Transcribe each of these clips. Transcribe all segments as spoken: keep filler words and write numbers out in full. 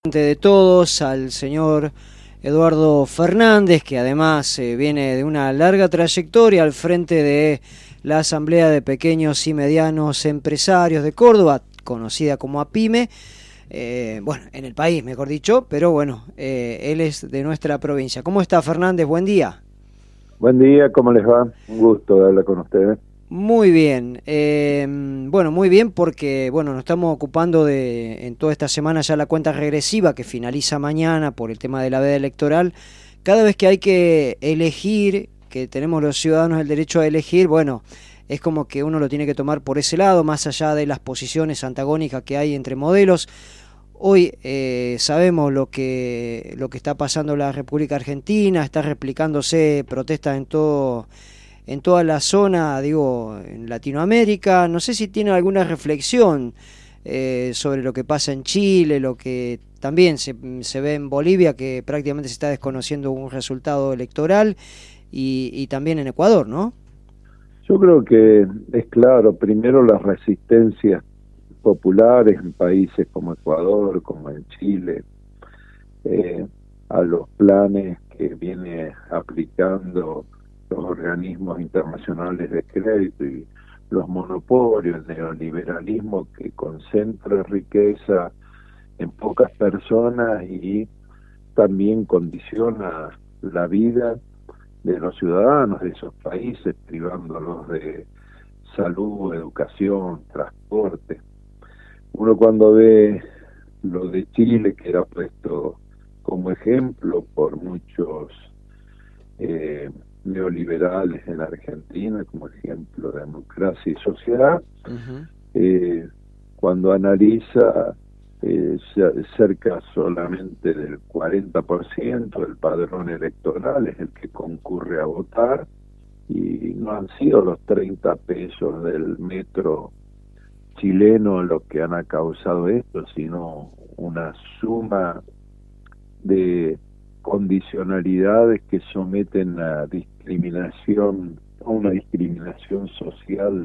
De todos, al señor Eduardo Fernández, que además eh, viene de una larga trayectoria al frente de la Asamblea de Pequeños y Medianos Empresarios de Córdoba, conocida como APIME, eh, bueno, en el país, mejor dicho, pero bueno, eh, él es de nuestra provincia. ¿Cómo está, Fernández? Buen día. Buen día, ¿cómo les va? Un gusto de hablar con ustedes. Muy bien, eh, bueno, muy bien porque, bueno, nos estamos ocupando de, en toda esta semana ya la cuenta regresiva que finaliza mañana por el tema de la veda electoral. Cada vez que hay que elegir, que tenemos los ciudadanos el derecho a elegir, bueno, es como que uno lo tiene que tomar por ese lado, más allá de las posiciones antagónicas que hay entre modelos. Hoy eh, sabemos lo que, lo que está pasando en la República Argentina, está replicándose protestas en todo... en toda la zona, digo, en Latinoamérica. No sé si tiene alguna reflexión eh, sobre lo que pasa en Chile, lo que también se, se ve en Bolivia, que prácticamente se está desconociendo un resultado electoral, y, y también en Ecuador, ¿no? Yo creo que es claro, primero las resistencias populares en países como Ecuador, como en Chile, eh, a los planes que viene aplicando los organismos internacionales de crédito y los monopolios, el neoliberalismo que concentra riqueza en pocas personas y también condiciona la vida de los ciudadanos de esos países, privándolos de salud, educación, transporte. Uno cuando ve lo de Chile, que era puesto como ejemplo por muchos eh, neoliberales en Argentina, como ejemplo de democracia y sociedad, Uh-huh. eh, cuando analiza eh, cerca solamente del cuarenta por ciento del padrón electoral es el que concurre a votar, y no han sido los treinta pesos del metro chileno lo que han causado esto, sino una suma de condicionalidades que someten a discriminación, a una discriminación social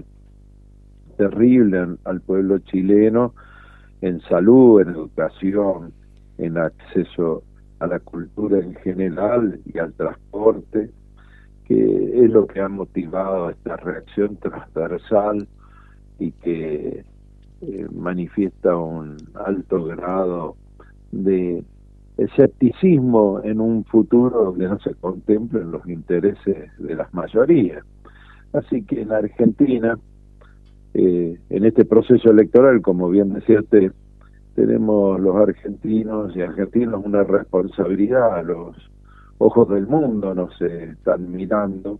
terrible al pueblo chileno en salud, en educación, en acceso a la cultura en general y al transporte, que es lo que ha motivado esta reacción transversal y que eh, manifiesta un alto grado de escepticismo en un futuro donde no se contemplen los intereses de las mayorías. Así que en Argentina, eh, en este proceso electoral, como bien decía usted, tenemos los argentinos y argentinos una responsabilidad. Los ojos del mundo nos están mirando.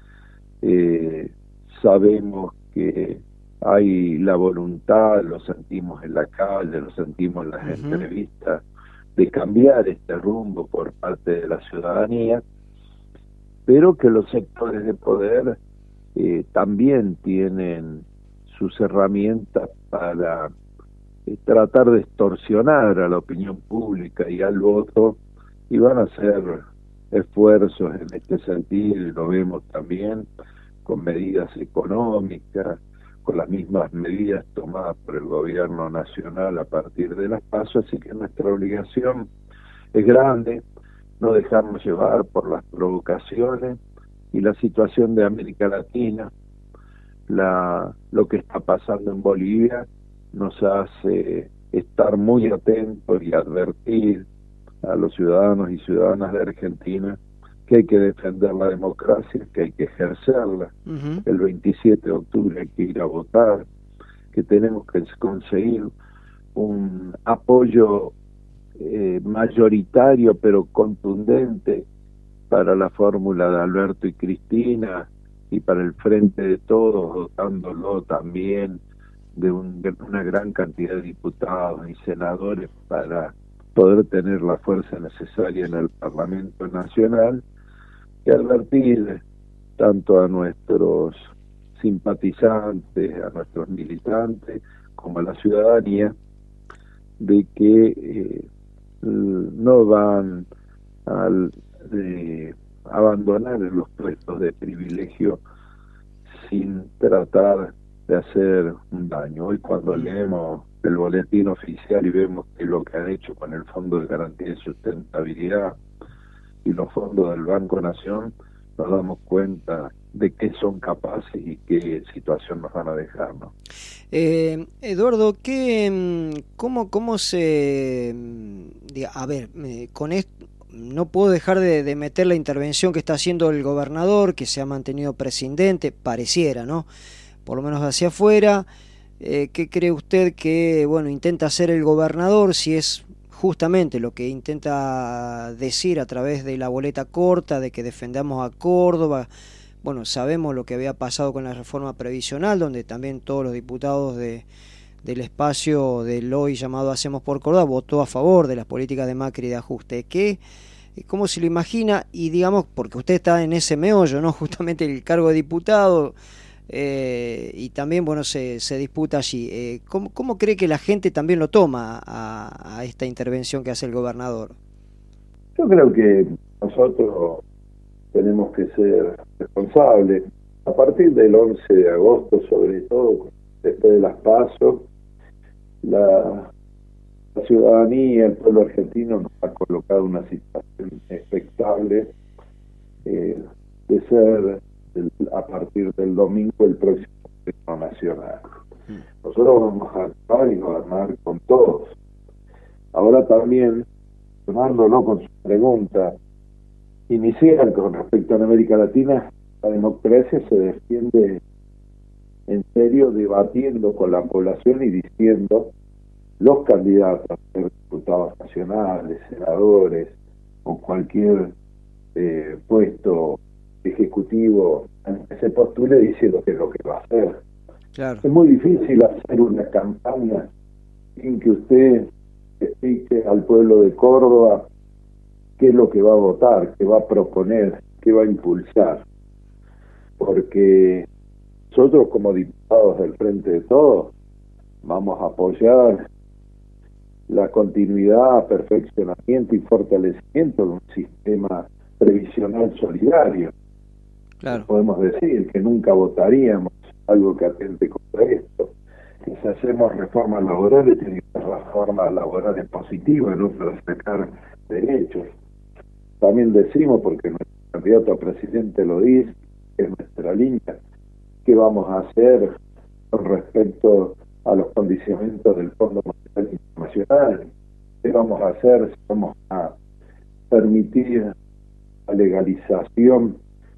Eh, sabemos que hay la voluntad, lo sentimos en la calle, lo sentimos en las Uh-huh. entrevistas, de cambiar este rumbo por parte de la ciudadanía, pero que los sectores de poder eh, también tienen sus herramientas para eh, tratar de extorsionar a la opinión pública y al voto, y van a hacer esfuerzos en este sentido, y lo vemos también con medidas económicas, con las mismas medidas tomadas por el gobierno nacional a partir de las PASO. Así que nuestra obligación es grande, no dejarnos llevar por las provocaciones y la situación de América Latina. La, lo que está pasando en Bolivia nos hace estar muy atentos y advertir a los ciudadanos y ciudadanas de Argentina que hay que defender la democracia, que hay que ejercerla. Uh-huh. El veintisiete de octubre hay que ir a votar, que tenemos que conseguir un apoyo eh, mayoritario pero contundente para la fórmula de Alberto y Cristina y para el Frente de Todos, dotándolo también de un, una gran cantidad de diputados y senadores para poder tener la fuerza necesaria en el Parlamento Nacional, y advertir tanto a nuestros simpatizantes, a nuestros militantes, como a la ciudadanía, de que eh, no van a eh, abandonar los puestos de privilegio sin tratar de hacer un daño. Hoy cuando leemos el boletín oficial y vemos que lo que han hecho con el Fondo de Garantía y Sustentabilidad y los fondos del Banco Nación, nos damos cuenta de qué son capaces y qué situación nos van a dejar, ¿no? Eh, Eduardo, ¿qué, cómo, cómo se... Diga, a ver, eh, con esto no puedo dejar de, de meter la intervención que está haciendo el gobernador, que se ha mantenido prescindente, pareciera, ¿no? Por lo menos hacia afuera. Eh, ¿Qué cree usted que, bueno, intenta hacer el gobernador? Si es justamente lo que intenta decir a través de la boleta corta, de que defendamos a Córdoba. Bueno, sabemos lo que había pasado con la reforma previsional, donde también todos los diputados de, del espacio del hoy llamado Hacemos por Córdoba votó a favor de las políticas de Macri de ajuste. ¿Qué, ¿Cómo se lo imagina? Y digamos, porque usted está en ese meollo, ¿no? Justamente el cargo de diputado, eh, y también, bueno, se, se disputa allí. Eh, ¿cómo, ¿Cómo cree que la gente también lo toma a, a esta intervención que hace el gobernador? Yo creo que nosotros tenemos que ser responsables. A partir del once de agosto, sobre todo, después de las PASO, la, la ciudadanía, el pueblo argentino nos ha colocado en una situación expectable eh, de ser, el, a partir del domingo, el próximo gobierno nacional. Nosotros vamos a actuar y gobernar con todos. Ahora también, tomándolo con su pregunta inicial con respecto a la América Latina, la democracia se defiende en serio debatiendo con la población y diciendo los candidatos a ser diputados nacionales, senadores o cualquier eh, puesto ejecutivo que se postule, diciendo qué es lo que va a hacer. Claro. Es muy difícil hacer una campaña sin que usted explique al pueblo de Córdoba qué es lo que va a votar, qué va a proponer, qué va a impulsar. Porque nosotros como diputados del Frente de Todos vamos a apoyar la continuidad, perfeccionamiento y fortalecimiento de un sistema previsional solidario. Claro. Podemos decir que nunca votaríamos algo que atente contra esto. Que si hacemos reformas laborales, tienen que ser reformas laborales positivas, no para sacar derechos. También decimos, porque nuestro candidato a presidente lo dice, que es nuestra línea, qué vamos a hacer con respecto a los condicionamientos del Fondo Monetario Internacional, qué vamos a hacer si vamos a permitir la legalización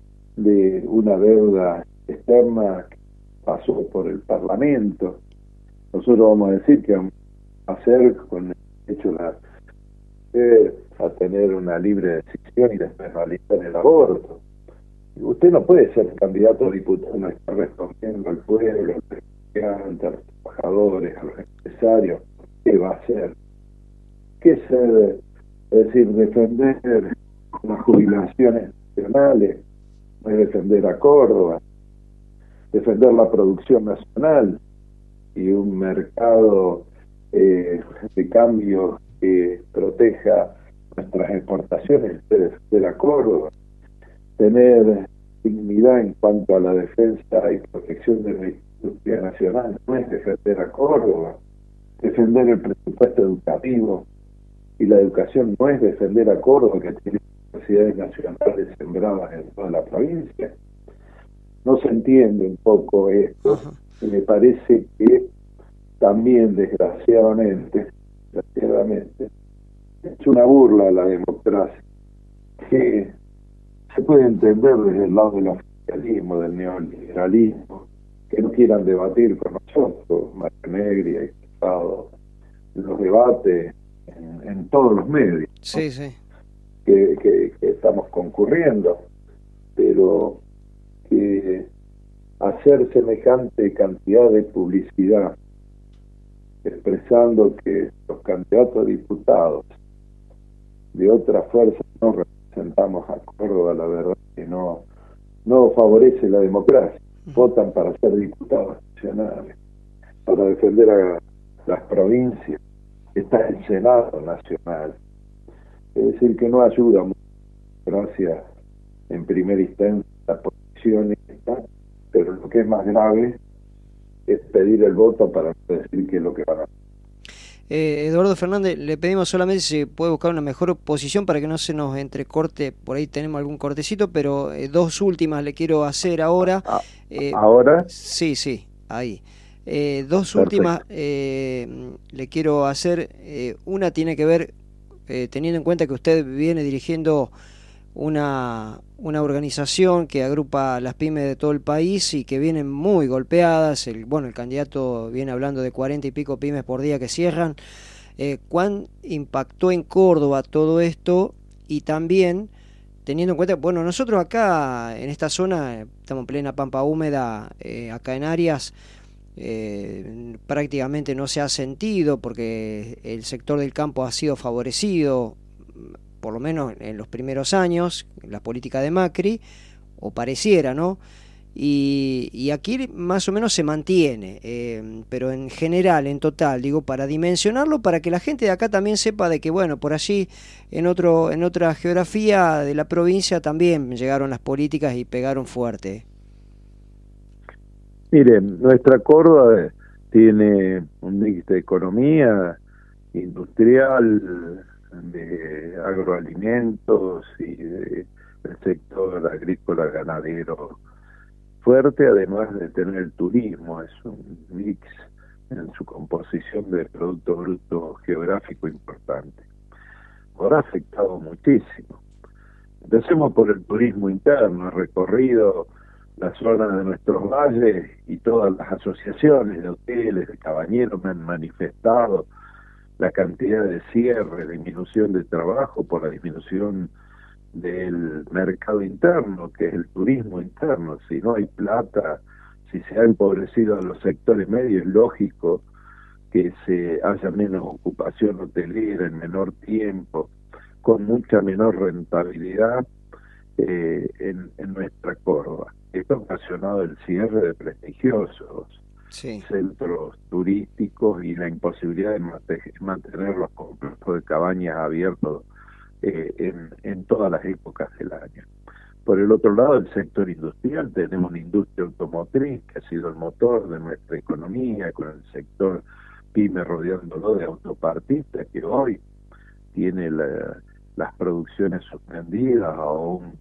de una deuda externa que pasó por el Parlamento. Nosotros vamos a decir que vamos a hacer con el hecho la eh, a tener una libre decisión y despenalizar el aborto. Usted no puede ser candidato a diputado, no está respondiendo al pueblo, a los estudiantes, a los trabajadores, a los empresarios. ¿Qué va a hacer? ¿Qué ser? Es decir, defender las jubilaciones nacionales, no es defender a Córdoba, defender la producción nacional y un mercado eh, de cambio que proteja nuestras exportaciones, de defender a Córdoba, tener dignidad en cuanto a la defensa y protección de la industria nacional, no es defender a Córdoba, defender el presupuesto educativo y la educación no es defender a Córdoba, que tiene universidades nacionales sembradas en toda la provincia. No se entiende un poco esto, y me parece que también, desgraciadamente, desgraciadamente, es una burla a la democracia, que se puede entender desde el lado del oficialismo, del neoliberalismo, que no quieran debatir con nosotros. María Negri ha estado en los debates en, en todos los medios, sí, ¿no? sí. que, que, que estamos concurriendo, pero que hacer semejante cantidad de publicidad expresando que los candidatos a diputados de otra fuerza no representamos a Córdoba, la verdad que no, no favorece la democracia. Votan para ser diputados nacionales, para defender a las provincias. Está el Senado Nacional. Es decir, que no ayuda mucho, gracias en primera instancia la posición esta, pero lo que es más grave es pedir el voto para decir qué es lo que van a hacer. Eh, Eduardo Fernández, le pedimos solamente si se puede buscar una mejor posición para que no se nos entrecorte, por ahí tenemos algún cortecito, pero eh, dos últimas le quiero hacer ahora. A- Eh, ahora, sí, sí, ahí. Eh, dos últimas perfecto. eh, le quiero hacer. Eh, una tiene que ver, eh, teniendo en cuenta que usted viene dirigiendo una, una organización que agrupa las pymes de todo el país y que vienen muy golpeadas. El, bueno, el candidato viene hablando de cuarenta y pico pymes por día que cierran. Eh, ¿Cuán impactó en Córdoba todo esto? Y también teniendo en cuenta, bueno, nosotros acá en esta zona estamos en plena pampa húmeda, eh, acá en Arias. Eh, prácticamente no se ha sentido porque el sector del campo ha sido favorecido, por lo menos en los primeros años, la política de Macri, o pareciera, ¿no? Y, y aquí más o menos se mantiene, eh, pero en general, en total, digo, para dimensionarlo, para que la gente de acá también sepa de que, bueno, por allí, en otro, en otra geografía de la provincia también llegaron las políticas y pegaron fuerte. Miren, nuestra Córdoba tiene un mix de economía industrial, de agroalimentos y de, del sector agrícola ganadero fuerte, además de tener el turismo. Es un mix en su composición de Producto Bruto Geográfico importante. Ahora ha afectado muchísimo. Empecemos por el turismo interno. He recorrido la zona de nuestros valles y todas las asociaciones de hoteles, de cabañeros me han manifestado la cantidad de cierre, disminución de trabajo por la disminución del mercado interno, que es el turismo interno. Si no hay plata, si se ha empobrecido a los sectores medios, es lógico que se haya menos ocupación hotelera en menor tiempo, con mucha menor rentabilidad eh, en, en nuestra Córdoba. Esto ha ocasionado el cierre de prestigiosos Sí. centros turísticos y la imposibilidad de mantener los complejos de cabañas abiertos eh, en, en todas las épocas del año. Por el otro lado, el sector industrial, tenemos la industria automotriz, que ha sido el motor de nuestra economía, con el sector pyme rodeándolo de autopartistas, que hoy tiene la, las producciones suspendidas a un,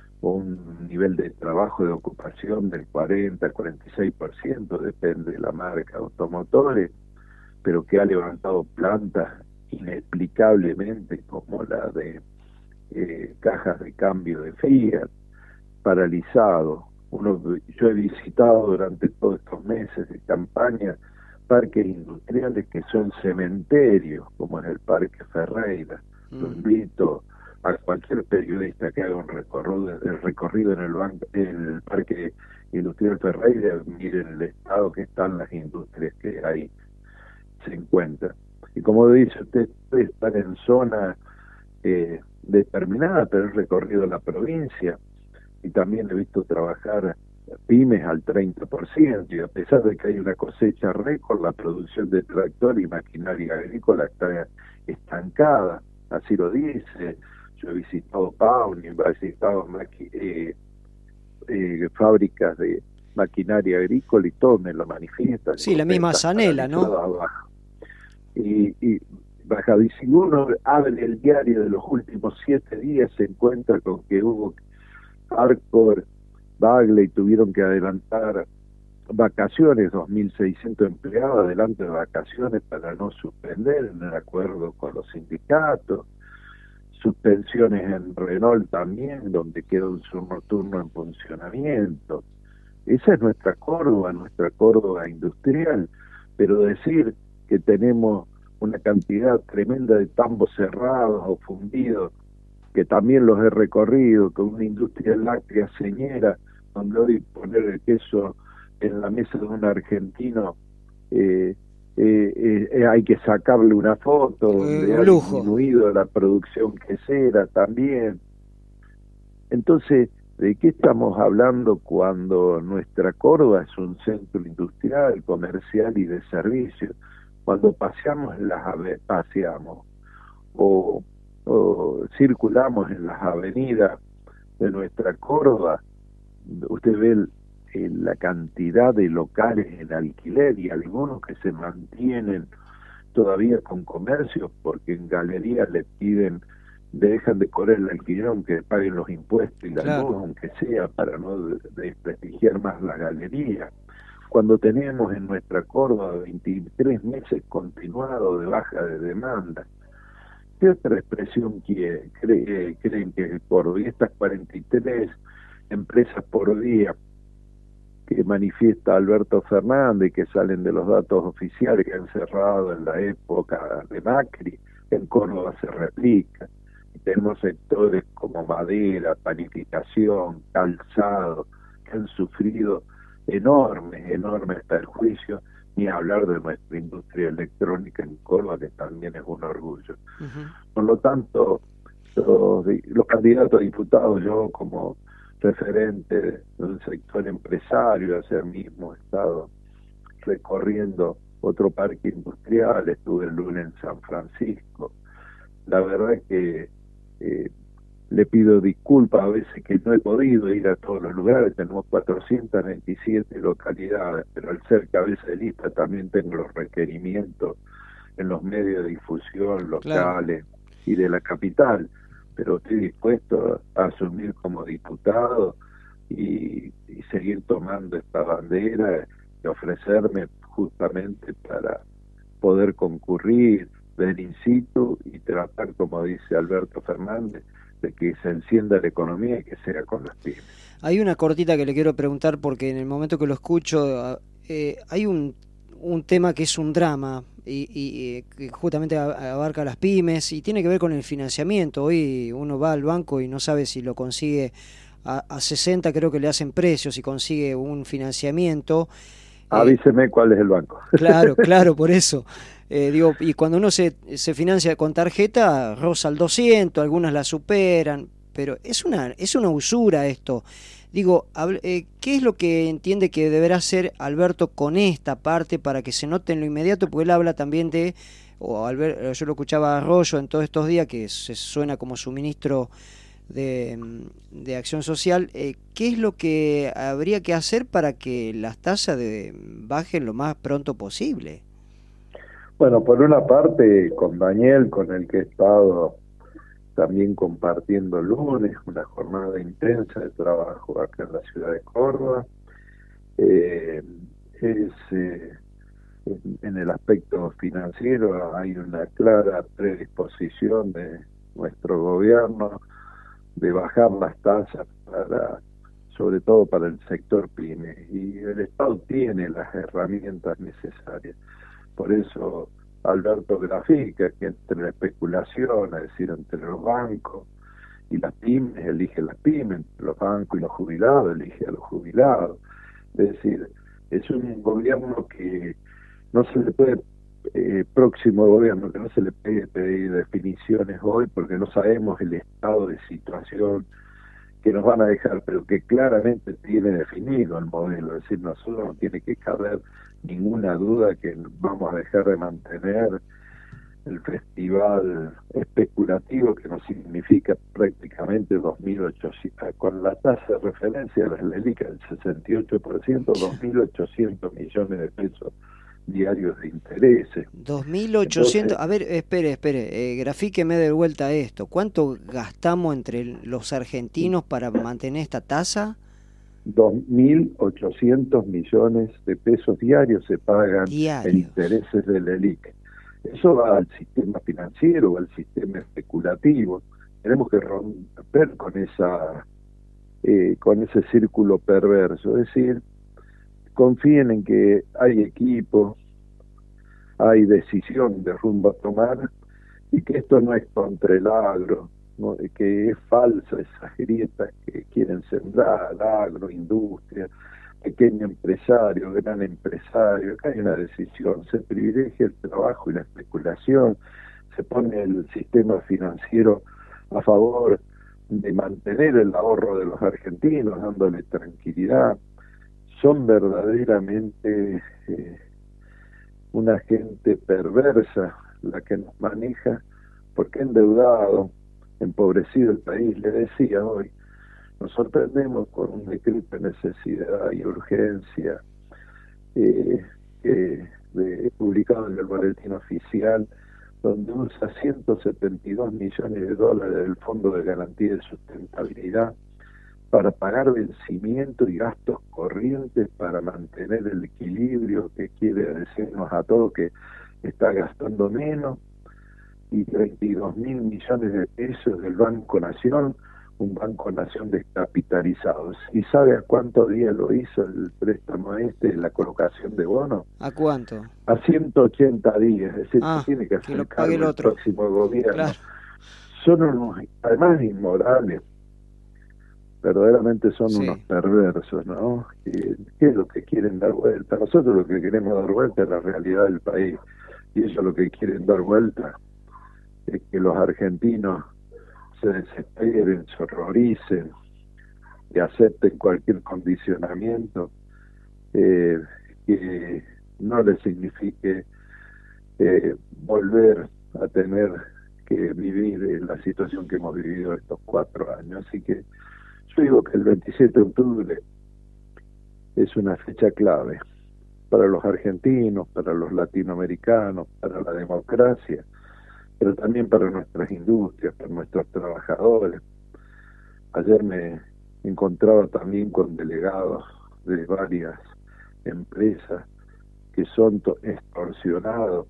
un nivel de trabajo de ocupación del cuarenta al cuarenta y seis por ciento, depende de la marca automotores, pero que ha levantado plantas inexplicablemente como la de eh, cajas de cambio de Fiat, paralizado. Uno, yo he visitado durante todos estos meses de campaña parques industriales que son cementerios, como en el Parque Ferreira. Mm. Lo invito a cualquier periodista que haga un recorrido, el recorrido en el, banco, el Parque Industrial Ferreira, miren el estado que están las industrias que ahí se encuentran. Y como dice usted, están en zona eh, determinada, pero he recorrido la provincia y también he visto trabajar pymes al treinta por ciento, y a pesar de que hay una cosecha récord, la producción de tractor y maquinaria agrícola está estancada, así lo dice. Yo he visitado Pauni, he visitado maqui eh, eh, fábricas de maquinaria agrícola y todo me lo manifiestan. Sí, la misma Zanela, ¿no? Abajo. Y, y bajado, y si uno abre el diario de los últimos siete días, se encuentra con que hubo Arcor, Bagley tuvieron que adelantar vacaciones, dos mil seiscientos empleados adelante de vacaciones para no suspender en el acuerdo con los sindicatos, suspensiones en Renault también, donde queda un nocturno en funcionamiento. Esa es nuestra Córdoba, nuestra Córdoba industrial, pero decir que tenemos una cantidad tremenda de tambos cerrados o fundidos, que también los he recorrido, con una industria láctea señera, donde hoy poner el queso en la mesa de un argentino eh, eh, eh, hay que sacarle una foto, donde eh, ha lujo. disminuido la producción quesera también. Entonces, ¿de qué estamos hablando cuando nuestra Córdoba es un centro industrial, comercial y de servicios? Cuando paseamos en las ave paseamos o o circulamos en las avenidas de nuestra Córdoba, usted ve el, eh, la cantidad de locales en alquiler y algunos que se mantienen todavía con comercios porque en galerías le piden, le dejan de cobrar el alquiler aunque paguen los impuestos y la Claro. luz, aunque sea, para no desprestigiar más la galería. Cuando tenemos en nuestra Córdoba veintitrés meses continuados de baja de demanda, ¿qué otra expresión quiere, cree, creen que es Córdoba? Y estas cuarenta y tres empresas por día que manifiesta Alberto Fernández, que salen de los datos oficiales que han cerrado en la época de Macri, en Córdoba se replica. Y tenemos sectores como madera, panificación, calzado, que han sufrido enormes, enormes perjuicios, ni hablar de nuestra industria electrónica en Córdoba, que también es un orgullo. Uh-huh. Por lo tanto, los, los candidatos a diputados, yo como referente de un sector empresario, hacia mismo he estado recorriendo otro parque industrial, estuve el lunes en San Francisco. La verdad es que eh, le pido disculpas a veces que no he podido ir a todos los lugares, tenemos cuatrocientas veintisiete localidades, pero al ser cabeza de lista también tengo los requerimientos en los medios de difusión locales, claro, y de la capital, pero estoy dispuesto a asumir como diputado y, y seguir tomando esta bandera y ofrecerme justamente para poder concurrir, ver in situ y tratar, como dice Alberto Fernández, de que se encienda la economía y que sea con las pymes. Hay una cortita que le quiero preguntar porque en el momento que lo escucho eh, hay un, un tema que es un drama y, y que justamente abarca las pymes y tiene que ver con el financiamiento. Hoy uno va al banco y no sabe si lo consigue a, a sesenta, creo que le hacen precios, y consigue un financiamiento. Avíseme eh, cuál es el banco. Claro, claro, por eso. Eh, digo, y cuando uno se, se financia con tarjeta, roza el doscientos, algunas la superan, pero es una, es una usura esto. Digo, eh, ¿qué es lo que entiende que deberá hacer Alberto con esta parte para que se note en lo inmediato? Porque él habla también de, o Albert, yo lo escuchaba a Arroyo en todos estos días, que se suena como su ministro de, de Acción Social. Eh, ¿Qué es lo que habría que hacer para que las tasas de, bajen lo más pronto posible? Bueno, por una parte, con Daniel, con el que he estado también compartiendo el lunes, una jornada intensa de trabajo acá en la ciudad de Córdoba, eh, es eh, en el aspecto financiero hay una clara predisposición de nuestro gobierno de bajar las tasas para, sobre todo para el sector pyme, y el Estado tiene las herramientas necesarias. Por eso Alberto grafica que entre la especulación, es decir, entre los bancos y las pymes, elige las pymes, entre los bancos y los jubilados, elige a los jubilados. Es decir, es un gobierno que no se le puede, eh, próximo gobierno, que no se le puede pedir definiciones hoy porque no sabemos el estado de situación que nos van a dejar, pero que claramente tiene definido el modelo. Es decir, nosotros no tiene que caber ninguna duda que vamos a dejar de mantener el festival especulativo que nos significa prácticamente dos mil ochocientos, con la tasa de referencia de la LELIC del sesenta y ocho por ciento, dos mil ochocientos millones de pesos diarios de intereses. dos mil ochocientos, a ver, espere, espere, eh, grafíqueme de vuelta esto. ¿Cuánto gastamos entre los argentinos para mantener esta tasa? dos mil ochocientos millones de pesos diarios se pagan Diario. en intereses del LELIC. Eso va al sistema financiero, al sistema especulativo. Tenemos que romper con esa eh, con ese círculo perverso. Es decir, confíen en que hay equipo, hay decisión de rumbo a tomar, y que esto no es contra el agro, ¿no? Que es falsa esas grietas que quieren sembrar, agro, industria, pequeño empresario, gran empresario. Acá hay una decisión, se privilegia el trabajo y la especulación, se pone el sistema financiero a favor de mantener el ahorro de los argentinos, dándole tranquilidad. Son verdaderamente eh, una gente perversa la que nos maneja, porque endeudado, empobrecido el país. Le decía hoy, nos sorprendemos con un decreto de necesidad y urgencia eh, eh, de, publicado en el boletín oficial, donde usa ciento setenta y dos millones de dólares del Fondo de Garantía de Sustentabilidad para pagar vencimientos y gastos corrientes para mantener el equilibrio, que quiere decirnos a todos que está gastando menos, y treinta y dos mil millones de pesos del Banco Nación, un Banco Nación descapitalizado. ¿Y sabe a cuántos días lo hizo el préstamo este, la colocación de bonos? ¿A cuánto? A ciento ochenta días, es decir, Ah, tiene que que hacer lo cargo pague el el otro. próximo gobierno. Claro. Son unos, además inmorales, verdaderamente son Sí. unos perversos, ¿no? ¿Qué, ¿Qué es lo que quieren dar vuelta? Nosotros lo que queremos dar vuelta es la realidad del país, y ellos lo que quieren dar vuelta es que los argentinos se desesperen, se horroricen y acepten cualquier condicionamiento eh, que no les signifique eh, volver a tener que vivir en la situación que hemos vivido estos cuatro años. Así que yo digo que el veintisiete de octubre es una fecha clave para los argentinos, para los latinoamericanos, para la democracia, pero también para nuestras industrias, para nuestros trabajadores. Ayer me encontraba también con delegados de varias empresas que son extorsionados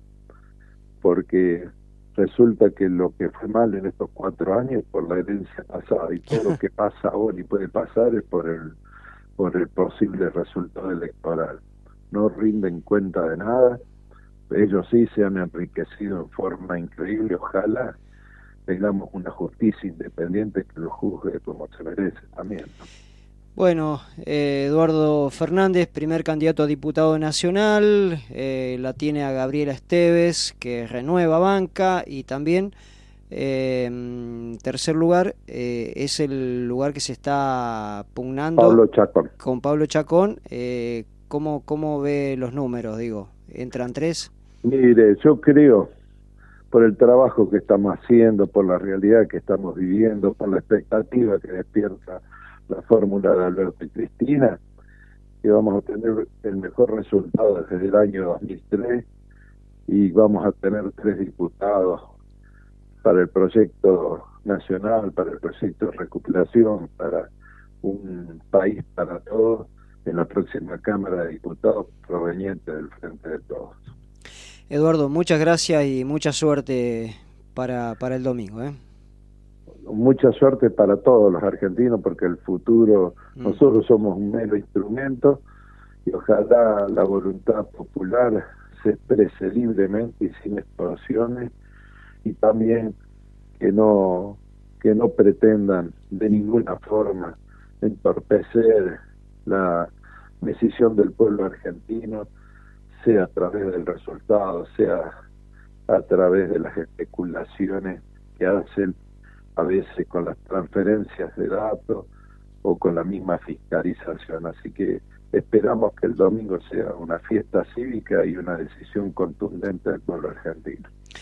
porque resulta que lo que fue mal en estos cuatro años es por la herencia pasada, y todo lo que pasa ahora y puede pasar es por el por el posible resultado electoral. No rinden cuenta de nada. Ellos sí se han enriquecido en forma increíble. Ojalá tengamos una justicia independiente que lo juzgue como se merece también, ¿no? Bueno, eh, Eduardo Fernández, primer candidato a diputado nacional, eh, la tiene a Gabriela Esteves, que renueva banca, y también, eh, en tercer lugar, eh, es el lugar que se está pugnando Pablo Chacón. con Pablo Chacón. Eh, ¿cómo, ¿Cómo ve los números? Digo, ¿entran tres? Mire, yo creo, por el trabajo que estamos haciendo, por la realidad que estamos viviendo, por la expectativa que despierta la fórmula de Alberto y Cristina, que vamos a tener el mejor resultado desde el año dos mil tres, y vamos a tener tres diputados para el proyecto nacional, para el proyecto de recuperación, para un país para todos, en la próxima Cámara de Diputados proveniente del Frente de Todos. Eduardo, muchas gracias y mucha suerte para, para el domingo, ¿eh? Mucha suerte para todos los argentinos, porque el futuro, mm. nosotros somos un mero instrumento, y ojalá la voluntad popular se exprese libremente y sin extorsiones, y también que no que no pretendan de ninguna forma entorpecer la decisión del pueblo argentino, sea a través del resultado, sea a través de las especulaciones que hacen a veces con las transferencias de datos o con la misma fiscalización. Así que esperamos que el domingo sea una fiesta cívica y una decisión contundente del pueblo argentino.